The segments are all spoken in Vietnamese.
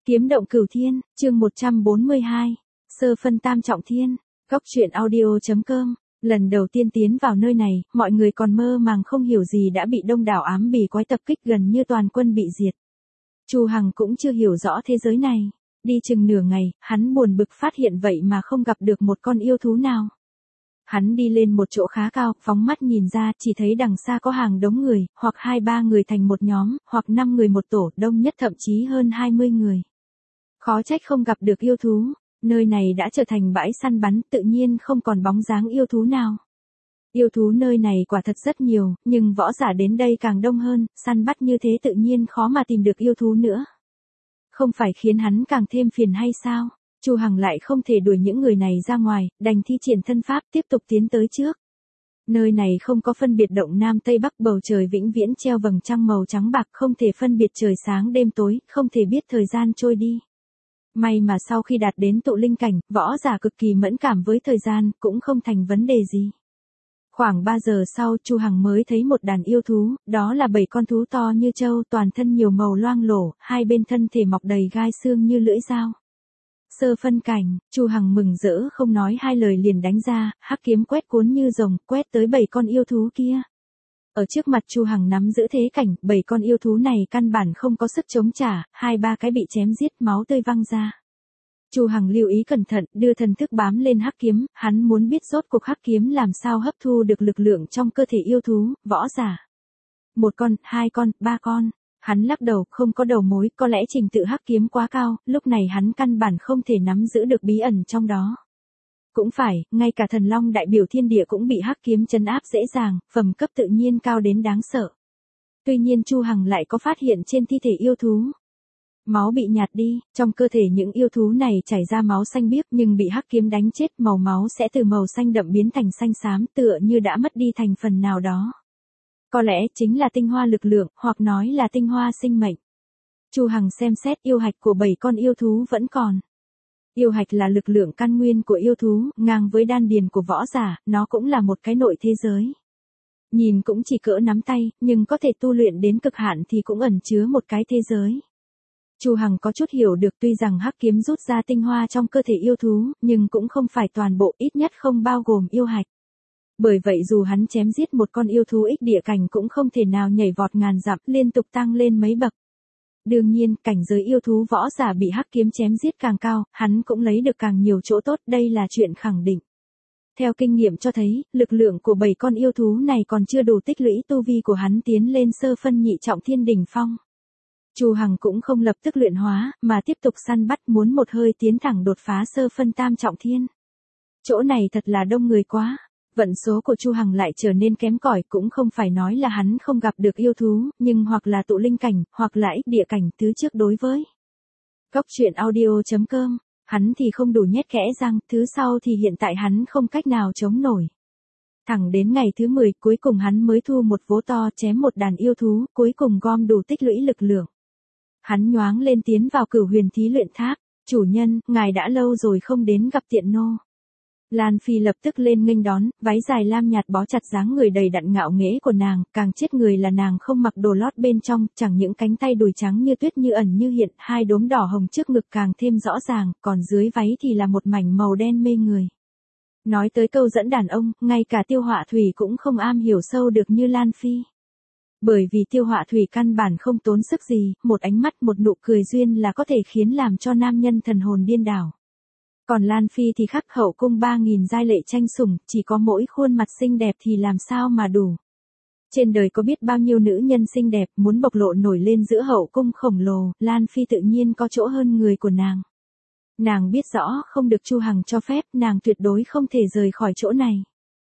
Kiếm động cửu thiên, chương 142. Sơ phân tam trọng thiên. Góc truyện audio.com. Lần đầu tiên tiến vào nơi này, mọi người còn mơ màng không hiểu gì đã bị đông đảo ám bì quái tập kích, gần như toàn quân bị diệt. Chu Hằng cũng chưa hiểu rõ thế giới này. Đi chừng nửa ngày, hắn buồn bực phát hiện vậy mà không gặp được một con yêu thú nào. Hắn đi lên một chỗ khá cao, phóng mắt nhìn ra, chỉ thấy đằng xa có hàng đống người, hoặc 2-3 người thành một nhóm, hoặc 5 người một tổ, đông nhất thậm chí hơn 20 người. Khó trách không gặp được yêu thú, nơi này đã trở thành bãi săn bắn, tự nhiên không còn bóng dáng yêu thú nào. Yêu thú nơi này quả thật rất nhiều, nhưng võ giả đến đây càng đông hơn, săn bắt như thế tự nhiên khó mà tìm được yêu thú nữa. Không phải khiến hắn càng thêm phiền hay sao? Chu Hằng lại không thể đuổi những người này ra ngoài, đành thi triển thân pháp tiếp tục tiến tới trước. Nơi này không có phân biệt động nam tây bắc, bầu trời vĩnh viễn treo vầng trăng màu trắng bạc, không thể phân biệt trời sáng đêm tối, không thể biết thời gian trôi đi. May mà sau khi đạt đến tụ linh cảnh, võ giả cực kỳ mẫn cảm với thời gian, cũng không thành vấn đề gì. Khoảng 3 giờ sau, Chu Hằng mới thấy một đàn yêu thú, đó là 7 con thú to như trâu, toàn thân nhiều màu loang lổ, hai bên thân thể mọc đầy gai xương như lưỡi dao. Sơ phân cảnh, Chu Hằng mừng rỡ không nói hai lời liền đánh ra, hắc kiếm quét cuốn như rồng, quét tới 7 con yêu thú kia. Ở trước mặt Chu Hằng nắm giữ thế cảnh, 7 con yêu thú này căn bản không có sức chống trả, 2-3 cái bị chém giết, máu tươi văng ra. Chu Hằng lưu ý cẩn thận, đưa thần thức bám lên hắc kiếm, hắn muốn biết rốt cuộc hắc kiếm làm sao hấp thu được lực lượng trong cơ thể yêu thú, võ giả. 1 con, 2 con, 3 con. Hắn lắc đầu, không có đầu mối, có lẽ trình tự hắc kiếm quá cao, lúc này hắn căn bản không thể nắm giữ được bí ẩn trong đó. Cũng phải, ngay cả thần long đại biểu thiên địa cũng bị hắc kiếm trấn áp dễ dàng, phẩm cấp tự nhiên cao đến đáng sợ. Tuy nhiên Chu Hằng lại có phát hiện trên thi thể yêu thú. Máu bị nhạt đi, trong cơ thể những yêu thú này chảy ra máu xanh biếc, nhưng bị hắc kiếm đánh chết, màu máu sẽ từ màu xanh đậm biến thành xanh xám, tựa như đã mất đi thành phần nào đó. Có lẽ chính là tinh hoa lực lượng, hoặc nói là tinh hoa sinh mệnh. Chu Hằng xem xét yêu hạch của 7 con yêu thú vẫn còn. Yêu hạch là lực lượng căn nguyên của yêu thú, ngang với đan điền của võ giả, nó cũng là một cái nội thế giới. Nhìn cũng chỉ cỡ nắm tay, nhưng có thể tu luyện đến cực hạn thì cũng ẩn chứa một cái thế giới. Chu Hằng có chút hiểu được, tuy rằng hắc kiếm rút ra tinh hoa trong cơ thể yêu thú, nhưng cũng không phải toàn bộ, ít nhất không bao gồm yêu hạch. Bởi vậy dù hắn chém giết một con yêu thú ích địa cảnh cũng không thể nào nhảy vọt ngàn dặm, liên tục tăng lên mấy bậc. Đương nhiên, cảnh giới yêu thú võ giả bị hắc kiếm chém giết càng cao, hắn cũng lấy được càng nhiều chỗ tốt, đây là chuyện khẳng định. Theo kinh nghiệm cho thấy, lực lượng của 7 con yêu thú này còn chưa đủ tích lũy tu vi của hắn tiến lên sơ phân nhị trọng thiên đỉnh phong. Chu Hằng cũng không lập tức luyện hóa, mà tiếp tục săn bắt, muốn một hơi tiến thẳng đột phá sơ phân tam trọng thiên. Chỗ này thật là đông người quá. Vận số của Chu Hằng lại trở nên kém cỏi, cũng không phải nói là hắn không gặp được yêu thú, nhưng hoặc là tụ linh cảnh, hoặc là ích địa cảnh, thứ trước đối với. Góc truyện audio.com, hắn thì không đủ nhét kẽ răng, thứ sau thì hiện tại hắn không cách nào chống nổi. Thẳng đến ngày thứ 10, cuối cùng hắn mới thu một vố to, chém một đàn yêu thú, cuối cùng gom đủ tích lũy lực lượng. Hắn nhoáng lên tiến vào Cửu Huyền Thí Luyện Tháp. Chủ nhân, ngài đã lâu rồi không đến gặp tiện nô. Lan Phi lập tức lên nghênh đón, váy dài lam nhạt bó chặt dáng người đầy đặn ngạo nghễ của nàng, càng chết người là nàng không mặc đồ lót bên trong, chẳng những cánh tay đùi trắng như tuyết như ẩn như hiện, hai đốm đỏ hồng trước ngực càng thêm rõ ràng, còn dưới váy thì là một mảnh màu đen mê người. Nói tới câu dẫn đàn ông, ngay cả Tiêu Họa Thủy cũng không am hiểu sâu được như Lan Phi. Bởi vì Tiêu Họa Thủy căn bản không tốn sức gì, một ánh mắt một nụ cười duyên là có thể khiến làm cho nam nhân thần hồn điên đảo. Còn Lan Phi thì khắc hậu cung 3.000 giai lệ tranh sủng, chỉ có mỗi khuôn mặt xinh đẹp thì làm sao mà đủ. Trên đời có biết bao nhiêu nữ nhân xinh đẹp, muốn bộc lộ nổi lên giữa hậu cung khổng lồ, Lan Phi tự nhiên có chỗ hơn người của nàng. Nàng biết rõ không được Chu Hằng cho phép, nàng tuyệt đối không thể rời khỏi chỗ này.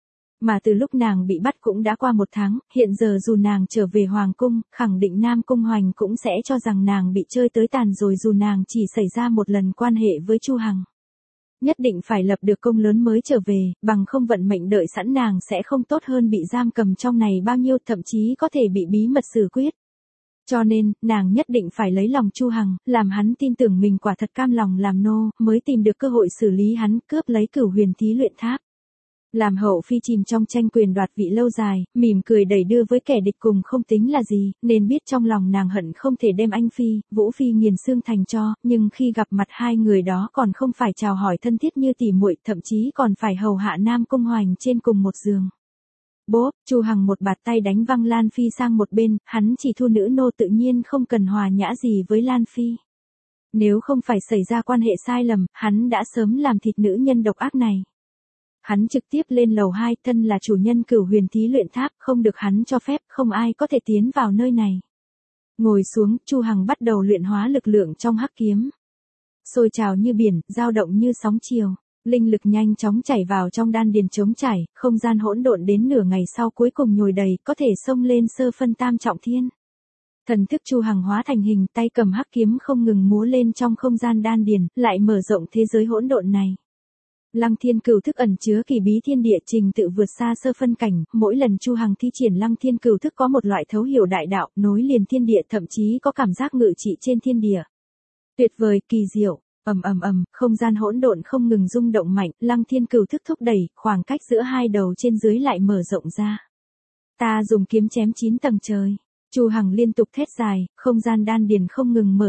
Mà từ lúc nàng bị bắt cũng đã qua 1 tháng, hiện giờ dù nàng trở về Hoàng cung, khẳng định Nam Cung Hoành cũng sẽ cho rằng nàng bị chơi tới tàn rồi, dù nàng chỉ xảy ra một lần quan hệ với Chu Hằng. Nhất định phải lập được công lớn mới trở về, bằng không vận mệnh đợi sẵn nàng sẽ không tốt hơn bị giam cầm trong này bao nhiêu, thậm chí có thể bị bí mật xử quyết. Cho nên, nàng nhất định phải lấy lòng Chu Hằng, làm hắn tin tưởng mình quả thật cam lòng làm nô, mới tìm được cơ hội xử lý hắn, cướp lấy Cửu Huyền Thí Luyện Tháp. Làm hậu phi chìm trong tranh quyền đoạt vị lâu dài, mỉm cười đẩy đưa với kẻ địch cùng không tính là gì, nên biết trong lòng nàng hận không thể đem anh phi, Vũ phi nghiền xương thành cho, nhưng khi gặp mặt hai người đó còn không phải chào hỏi thân thiết như tỉ muội, thậm chí còn phải hầu hạ Nam Cung Hoành trên cùng một giường. Bốp, Chu Hằng một bạt tay đánh văng Lan Phi sang một bên, hắn chỉ thu nữ nô tự nhiên không cần hòa nhã gì với Lan Phi. Nếu không phải xảy ra quan hệ sai lầm, hắn đã sớm làm thịt nữ nhân độc ác này. Hắn trực tiếp lên lầu 2, thân là chủ nhân Cửu Huyền Thí Luyện Tháp, không được hắn cho phép, không ai có thể tiến vào nơi này. Ngồi xuống, Chu Hằng bắt đầu luyện hóa lực lượng trong hắc kiếm. Sôi trào như biển, dao động như sóng chiều, linh lực nhanh chóng chảy vào trong đan điền trống chảy, không gian hỗn độn đến nửa ngày sau cuối cùng nhồi đầy, có thể xông lên sơ phân tam trọng thiên. Thần thức Chu Hằng hóa thành hình, tay cầm hắc kiếm không ngừng múa lên trong không gian đan điền, lại mở rộng thế giới hỗn độn này. Lăng Thiên Cửu Thức ẩn chứa kỳ bí thiên địa trình tự vượt xa sơ phân cảnh, mỗi lần Chu Hằng thi triển Lăng Thiên Cửu Thức có một loại thấu hiểu đại đạo, nối liền thiên địa, thậm chí có cảm giác ngự trị trên thiên địa. Tuyệt vời, kỳ diệu. Không gian hỗn độn không ngừng rung động mạnh, Lăng Thiên Cửu Thức thúc đẩy, khoảng cách giữa hai đầu trên dưới lại mở rộng ra. Ta dùng kiếm chém 9 tầng trời. Chu Hằng liên tục thét dài, không gian đan điền không ngừng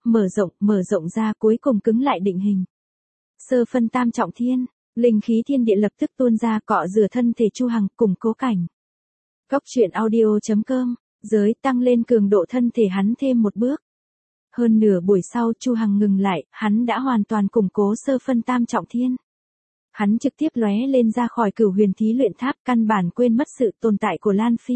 mở rộng ra, cuối cùng cứng lại định hình. Sơ phân tam trọng thiên, linh khí thiên địa lập tức tuôn ra, cọ rửa thân thể Chu Hằng, củng cố cảnh. Góc truyện audio.com, giới tăng lên cường độ thân thể hắn thêm một bước. Hơn nửa buổi sau Chu Hằng ngừng lại, hắn đã hoàn toàn củng cố sơ phân tam trọng thiên. Hắn trực tiếp lóe lên ra khỏi Cửu Huyền Thí Luyện Tháp, căn bản quên mất sự tồn tại của Lan Phi.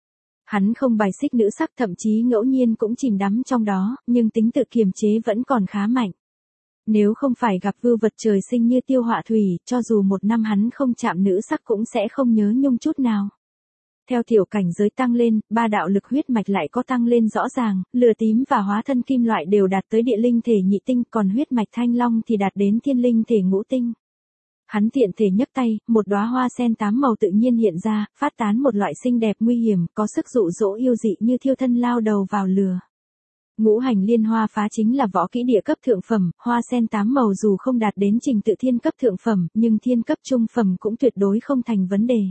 Hắn không bài xích nữ sắc, thậm chí ngẫu nhiên cũng chìm đắm trong đó, nhưng tính tự kiềm chế vẫn còn khá mạnh. Nếu không phải gặp vưu vật trời sinh như Tiêu Họa Thủy, cho dù một năm hắn không chạm nữ sắc cũng sẽ không nhớ nhung chút nào. Theo tiểu cảnh giới tăng lên, ba đạo lực huyết mạch lại có tăng lên rõ ràng, lửa tím và hóa thân kim loại đều đạt tới địa linh thể nhị tinh, còn huyết mạch thanh long thì đạt đến thiên linh thể ngũ tinh. Hắn tiện thể nhấc tay, một đóa hoa sen 8 màu tự nhiên hiện ra, phát tán một loại xinh đẹp nguy hiểm, có sức dụ dỗ yêu dị như thiêu thân lao đầu vào lửa. Ngũ hành liên hoa phá chính là võ kỹ địa cấp thượng phẩm, hoa sen 8 màu dù không đạt đến trình tự thiên cấp thượng phẩm, nhưng thiên cấp trung phẩm cũng tuyệt đối không thành vấn đề.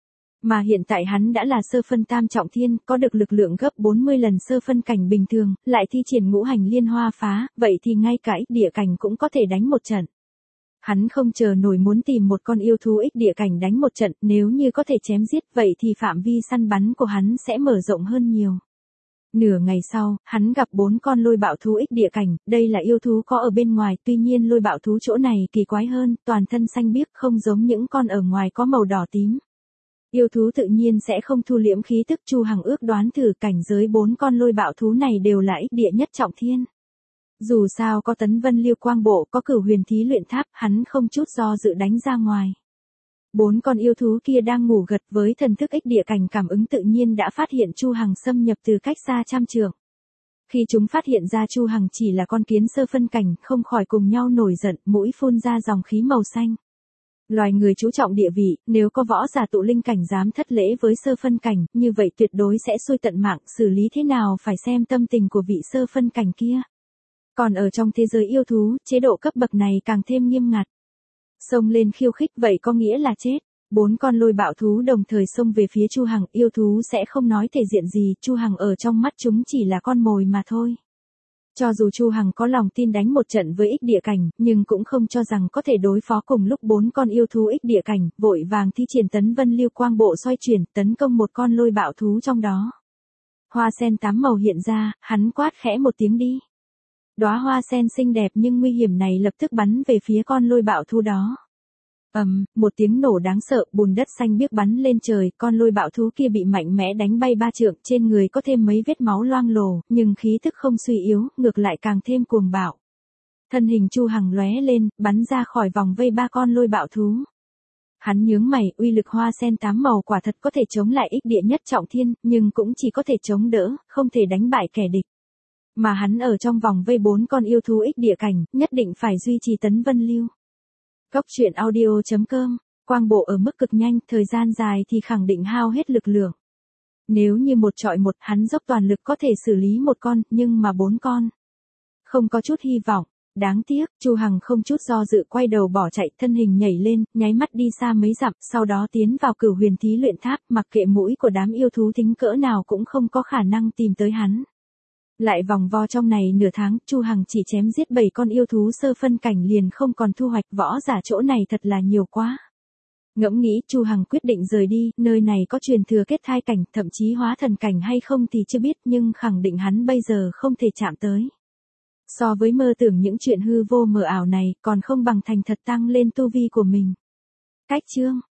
Mà hiện tại hắn đã là sơ phân tam trọng thiên, có được lực lượng gấp 40 lần sơ phân cảnh bình thường, lại thi triển ngũ hành liên hoa phá, vậy thì ngay cả ích địa cảnh cũng có thể đánh một trận. Hắn không chờ nổi muốn tìm một con yêu thú ích địa cảnh đánh một trận, nếu như có thể chém giết vậy thì phạm vi săn bắn của hắn sẽ mở rộng hơn nhiều. Nửa ngày sau, hắn gặp 4 con lôi bạo thú ích địa cảnh, đây là yêu thú có ở bên ngoài, tuy nhiên lôi bạo thú chỗ này kỳ quái hơn, toàn thân xanh biếc không giống những con ở ngoài có màu đỏ tím. Yêu thú tự nhiên sẽ không thu liễm khí tức, Chu Hằng ước đoán thử cảnh giới 4 con lôi bạo thú này đều là ích địa nhất trọng thiên. Dù sao có Tấn Vân Liêu Quang Bộ, có Cửu Huyền Thí Luyện Tháp, hắn không chút do dự đánh ra ngoài. 4 con yêu thú kia đang ngủ gật, với thần thức ích địa cảnh cảm ứng tự nhiên đã phát hiện Chu Hằng xâm nhập từ cách xa trăm trượng. Khi chúng phát hiện ra Chu Hằng chỉ là con kiến sơ phân cảnh, không khỏi cùng nhau nổi giận, mũi phun ra dòng khí màu xanh. Loài người chú trọng địa vị, nếu có võ giả tụ linh cảnh dám thất lễ với sơ phân cảnh, như vậy tuyệt đối sẽ xui tận mạng, xử lý thế nào phải xem tâm tình của vị sơ phân cảnh kia. Còn ở trong thế giới yêu thú, chế độ cấp bậc này càng thêm nghiêm ngặt. Xông lên khiêu khích vậy có nghĩa là chết. 4 con lôi bạo thú đồng thời xông về phía Chu Hằng, yêu thú sẽ không nói thể diện gì, Chu Hằng ở trong mắt chúng chỉ là con mồi mà thôi. Cho dù Chu Hằng có lòng tin đánh một trận với ích địa cảnh, nhưng cũng không cho rằng có thể đối phó cùng lúc 4 con yêu thú ích địa cảnh, vội vàng thi triển Tấn Vân Liêu Quang Bộ xoay chuyển, tấn công một con lôi bạo thú trong đó. Hoa sen 8 màu hiện ra, hắn quát khẽ một tiếng đi. Đóa hoa sen xinh đẹp nhưng nguy hiểm này lập tức bắn về phía con lôi bạo thú đó. Một tiếng nổ đáng sợ, bùn đất xanh biếc bắn lên trời, con lôi bạo thú kia bị mạnh mẽ đánh bay 3 trượng, trên người có thêm mấy vết máu loang lổ, nhưng khí tức không suy yếu, ngược lại càng thêm cuồng bạo. Thân hình Chu Hằng lóe lên, bắn ra khỏi vòng vây 3 con lôi bạo thú. Hắn nhướng mày, uy lực hoa sen 8 màu quả thật có thể chống lại ích địa nhất trọng thiên, nhưng cũng chỉ có thể chống đỡ, không thể đánh bại kẻ địch. Mà hắn ở trong vòng vây 4 con yêu thú ích địa cảnh, nhất định phải duy trì Tấn Vân Liêu. Góc truyện audio.com, quang bộ ở mức cực nhanh, thời gian dài thì khẳng định hao hết lực lượng. Nếu như một trọi một, hắn dốc toàn lực có thể xử lý một con, nhưng mà 4 con. Không có chút hy vọng, Đáng tiếc, Chu Hằng không chút do dự quay đầu bỏ chạy, thân hình nhảy lên, nháy mắt đi xa mấy dặm, sau đó tiến vào Cửu Huyền Thí Luyện Tháp, mặc kệ mũi của đám yêu thú thính cỡ nào cũng không có khả năng tìm tới hắn. Lại vòng vo trong này nửa tháng, Chu Hằng chỉ chém giết 7 con yêu thú sơ phân cảnh liền không còn thu hoạch, võ giả chỗ này thật là nhiều quá. Ngẫm nghĩ, Chu Hằng quyết định rời đi, nơi này có truyền thừa kết thai cảnh, thậm chí hóa thần cảnh hay không thì chưa biết, nhưng khẳng định hắn bây giờ không thể chạm tới. So với mơ tưởng những chuyện hư vô mờ ảo này, còn không bằng thành thật tăng lên tu vi của mình. Cách chương